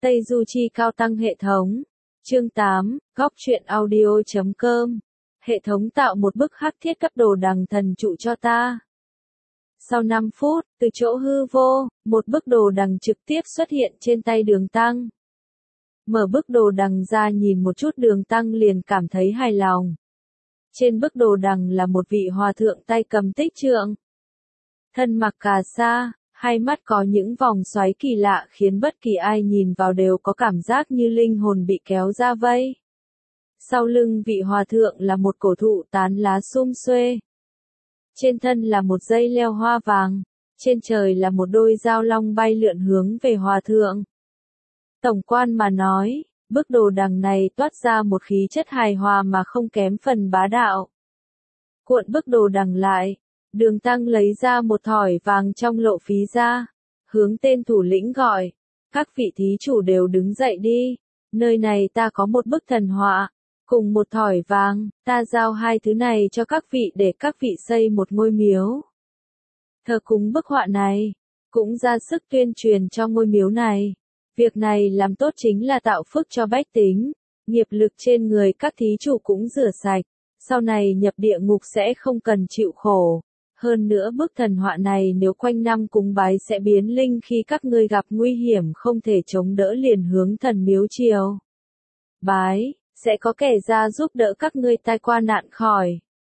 Tây Du Chi Cao Tăng hệ thống. Chương 8, Góc truyện audio.com. Hệ thống tạo một bức hắc thiết cấp đồ đằng thần trụ cho ta. Sau 5 phút, từ chỗ hư vô, một bức đồ đằng trực tiếp xuất hiện trên tay Đường Tăng. Mở bức đồ đằng ra nhìn một chút, Đường Tăng liền cảm thấy hài lòng. Trên bức đồ đằng là một vị hòa thượng tay cầm tích trượng. Thân mặc cà sa, hai mắt có những vòng xoáy kỳ lạ khiến bất kỳ ai nhìn vào đều có cảm giác như linh hồn bị kéo ra vây. Sau lưng vị hòa thượng là một cổ thụ tán lá sum xuê. Trên thân là một dây leo hoa vàng, trên trời là một đôi dao long bay lượn hướng về hòa thượng. Tổng quan mà nói, bức đồ đằng này toát ra một khí chất hài hòa mà không kém phần bá đạo. Cuộn bức đồ đằng lại, Đường Tăng lấy ra một thỏi vàng trong lộ phí ra, hướng tên thủ lĩnh gọi, các vị thí chủ đều đứng dậy đi, nơi này ta có một bức thần họa, cùng một thỏi vàng, ta giao hai thứ này cho các vị để các vị xây một ngôi miếu. Thờ cúng bức họa này, cũng ra sức tuyên truyền cho ngôi miếu này. Việc này làm tốt chính là tạo phước cho bách tính, nghiệp lực trên người các thí chủ cũng rửa sạch, sau này nhập địa ngục sẽ không cần chịu khổ. Hơn nữa bức thần họa này nếu quanh năm cúng bái sẽ biến linh, khi các ngươi gặp nguy hiểm không thể chống đỡ liền hướng thần miếu triều bái, sẽ có kẻ ra giúp đỡ các ngươi tai qua nạn khỏi.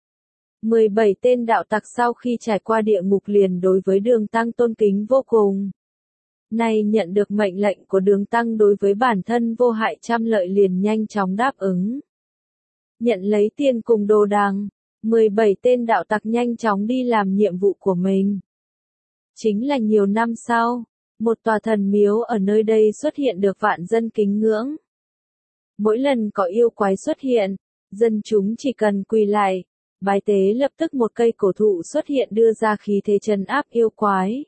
17 tên đạo tặc sau khi trải qua địa ngục liền đối với Đường Tăng tôn kính vô cùng. Nay nhận được mệnh lệnh của Đường Tăng đối với bản thân vô hại trăm lợi liền nhanh chóng đáp ứng. Nhận lấy tiền cùng đồ đằng, 17 tên đạo tặc nhanh chóng đi làm nhiệm vụ của mình. Chính là nhiều năm sau, một tòa thần miếu ở nơi đây xuất hiện được vạn dân kính ngưỡng. Mỗi lần có yêu quái xuất hiện, dân chúng chỉ cần quỳ lại, bái tế lập tức một cây cổ thụ xuất hiện đưa ra khí thế trấn áp yêu quái.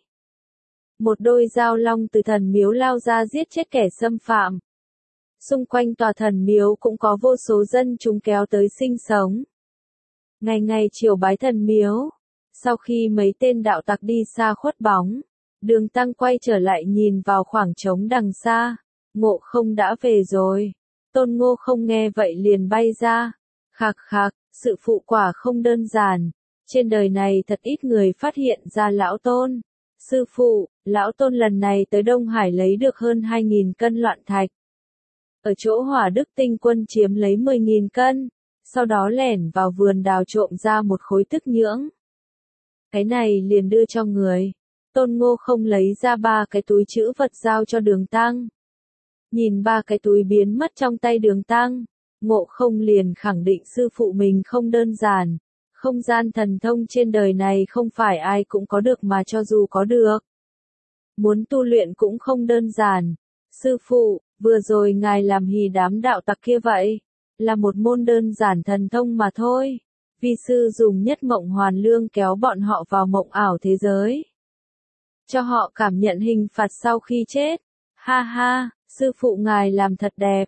Một đôi dao long từ thần miếu lao ra giết chết kẻ xâm phạm. Xung quanh tòa thần miếu cũng có vô số dân chúng kéo tới sinh sống. Ngày ngày chiều bái thần miếu. Sau khi mấy tên đạo tặc đi xa khuất bóng, Đường Tăng quay trở lại nhìn vào khoảng trống đằng xa. Ngộ Không đã về rồi. Tôn Ngộ Không nghe vậy liền bay ra. Khạc khạc, sự phụ quả không đơn giản. Trên đời này thật ít người phát hiện ra Lão Tôn. Sư phụ, Lão Tôn lần này tới Đông Hải lấy được hơn 2.000 cân loạn thạch. Ở chỗ Hỏa Đức Tinh Quân chiếm lấy 10.000 cân, sau đó lẻn vào vườn đào trộm ra một khối tức nhưỡng. Cái này liền đưa cho người. Tôn Ngộ Không lấy ra 3 cái túi trữ vật giao cho Đường Tăng. Nhìn 3 cái túi biến mất trong tay Đường Tăng, Ngộ Không liền khẳng định sư phụ mình không đơn giản. Không gian thần thông trên đời này không phải ai cũng có được, mà cho dù có được, muốn tu luyện cũng không đơn giản. Sư phụ, vừa rồi ngài làm hì đám đạo tặc kia vậy, là một môn đơn giản thần thông mà thôi. Vi sư dùng nhất mộng hoàn lương kéo bọn họ vào mộng ảo thế giới, cho họ cảm nhận hình phạt sau khi chết. Ha ha, sư phụ ngài làm thật đẹp.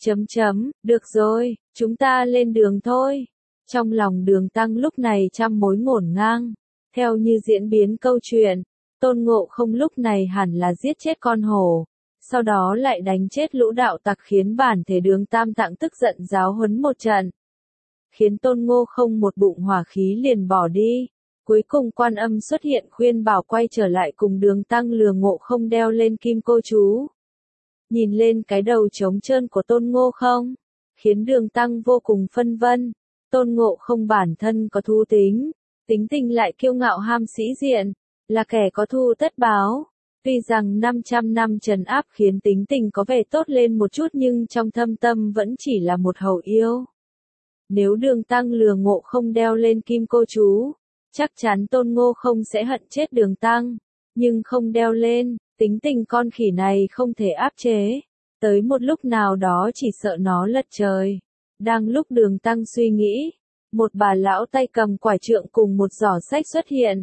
Được rồi, chúng ta lên đường thôi. Trong lòng Đường Tăng lúc này trăm mối ngổn ngang. Theo như diễn biến câu chuyện, Tôn Ngộ Không lúc này hẳn là giết chết con hổ, sau đó lại đánh chết lũ đạo tặc khiến bản thể Đường Tam Tạng tức giận giáo huấn một trận. Khiến Tôn Ngộ Không một bụng hỏa khí liền bỏ đi. Cuối cùng Quan Âm xuất hiện khuyên bảo quay trở lại cùng Đường Tăng lừa Ngộ Không đeo lên kim cô chú. Nhìn lên cái đầu trống trơn của Tôn Ngộ Không, khiến Đường Tăng vô cùng phân vân. Tôn Ngộ Không bản thân có thú tính, tính tình lại kiêu ngạo ham sĩ diện, là kẻ có thù tất báo. Tuy rằng 500 năm trấn áp khiến tính tình có vẻ tốt lên một chút, nhưng trong thâm tâm vẫn chỉ là một hầu yêu. Nếu Đường Tăng lừa Ngộ Không đeo lên kim cô chú, chắc chắn Tôn Ngộ Không sẽ hận chết Đường Tăng, nhưng không đeo lên, tính tình con khỉ này không thể áp chế. Tới một lúc nào đó chỉ sợ nó lật trời. Đang lúc Đường Tăng suy nghĩ, một bà lão tay cầm quải trượng cùng một giỏ sách xuất hiện.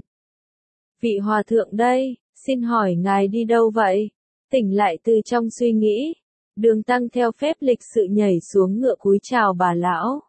Vị hòa thượng đây, xin hỏi ngài đi đâu vậy? Tỉnh lại từ trong suy nghĩ, Đường Tăng theo phép lịch sự nhảy xuống ngựa cúi chào bà lão.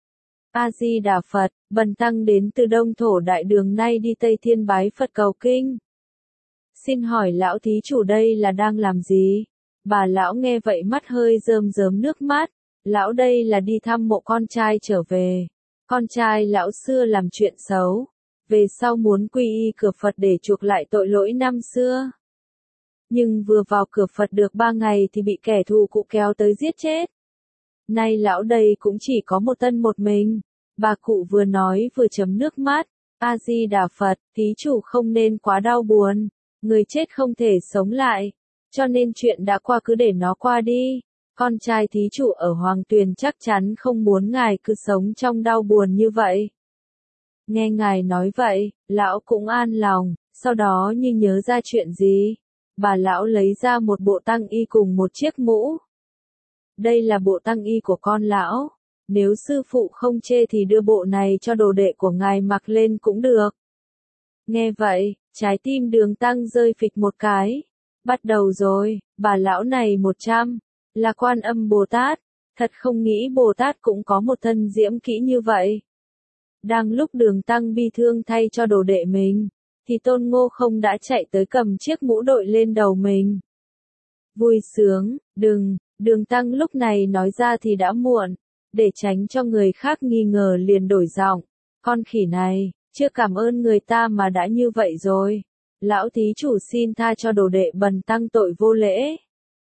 A Di Đà Phật, bần tăng đến từ Đông Thổ Đại Đường, nay đi Tây Thiên bái Phật cầu kinh. Xin hỏi lão thí chủ đây là đang làm gì? Bà lão nghe vậy mắt hơi rơm rớm nước mắt, lão đây là đi thăm mộ con trai trở về. Con trai lão xưa làm chuyện xấu, về sau muốn quy y cửa Phật để chuộc lại tội lỗi năm xưa. Nhưng vừa vào cửa Phật được 3 ngày thì bị kẻ thù cụ kéo tới giết chết. Nay lão đây cũng chỉ có một thân một mình. Bà cụ vừa nói vừa chấm nước mắt. A Di Đà Phật, thí chủ không nên quá đau buồn. Người chết không thể sống lại. Cho nên chuyện đã qua cứ để nó qua đi. Con trai thí chủ ở Hoàng Tuyền chắc chắn không muốn ngài cứ sống trong đau buồn như vậy. Nghe ngài nói vậy, lão cũng an lòng. Sau đó như nhớ ra chuyện gì, bà lão lấy ra một bộ tăng y cùng một chiếc mũ. Đây là bộ tăng y của con lão. Nếu sư phụ không chê thì đưa bộ này cho đồ đệ của ngài mặc lên cũng được. Nghe vậy, trái tim Đường Tăng rơi phịch một cái. Bắt đầu rồi, bà lão này 100, là Quan Âm Bồ Tát. Thật không nghĩ Bồ Tát cũng có một thân diễm kỹ như vậy. Đang lúc Đường Tăng bi thương thay cho đồ đệ mình, thì Tôn Ngộ Không đã chạy tới cầm chiếc mũ đội lên đầu mình. Vui sướng, Đường Tăng lúc này nói ra thì đã muộn, để tránh cho người khác nghi ngờ liền đổi giọng. Con khỉ này, chưa cảm ơn người ta mà đã như vậy rồi. Lão thí chủ xin tha cho đồ đệ bần tăng tội vô lễ.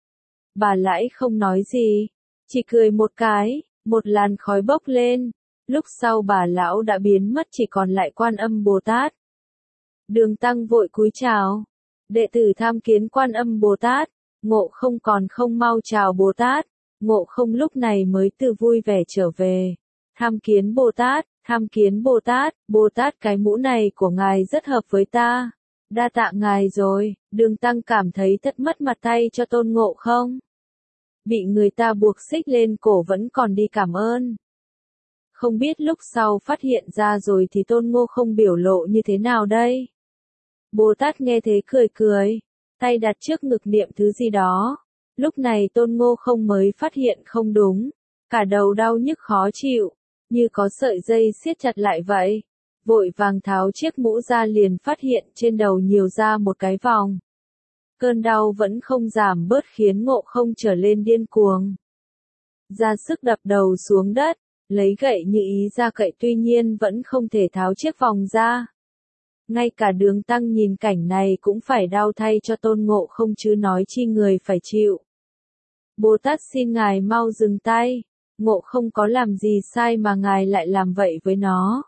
Bà lãi không nói gì, chỉ cười một cái, một làn khói bốc lên. Lúc sau bà lão đã biến mất chỉ còn lại Quan Âm Bồ Tát. Đường Tăng vội cúi chào. Đệ tử tham kiến Quan Âm Bồ Tát. Ngộ Không còn không mau chào Bồ Tát. Ngộ Không lúc này mới từ vui vẻ trở về. Tham kiến Bồ Tát, tham kiến Bồ Tát. Bồ Tát cái mũ này của ngài rất hợp với ta. Đa tạ ngài rồi. Đường Tăng cảm thấy thất mất mặt tay cho Tôn Ngộ Không. Bị người ta buộc xích lên cổ vẫn còn đi cảm ơn. Không biết lúc sau phát hiện ra rồi thì Tôn Ngộ Không biểu lộ như thế nào đây? Bồ Tát nghe thế cười cười, tay đặt trước ngực niệm thứ gì đó. Lúc này Tôn Ngộ Không mới phát hiện không đúng, cả đầu đau nhức khó chịu, như có sợi dây siết chặt lại vậy. Vội vàng tháo chiếc mũ ra liền phát hiện trên đầu nhiều ra một cái vòng. Cơn đau vẫn không giảm bớt khiến Ngộ Không trở lên điên cuồng. Ra sức đập đầu xuống đất, lấy gậy như ý ra cậy tuy nhiên vẫn không thể tháo chiếc vòng ra. Ngay cả Đường Tăng nhìn cảnh này cũng phải đau thay cho Tôn Ngộ Không chứ nói chi người phải chịu. Bồ Tát xin ngài mau dừng tay, Ngộ Không có làm gì sai mà ngài lại làm vậy với nó.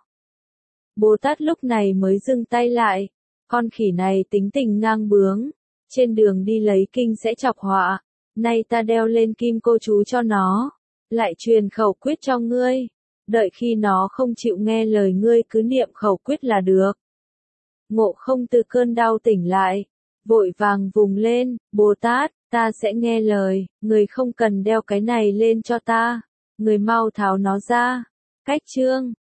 Bồ Tát lúc này mới dừng tay lại, con khỉ này tính tình ngang bướng, trên đường đi lấy kinh sẽ chọc họa, nay ta đeo lên kim cô chú cho nó, lại truyền khẩu quyết cho ngươi, đợi khi nó không chịu nghe lời ngươi cứ niệm khẩu quyết là được. Ngộ Không từ cơn đau tỉnh lại, vội vàng vùng lên, Bồ Tát, ta sẽ nghe lời, người không cần đeo cái này lên cho ta, người mau tháo nó ra. Cách chương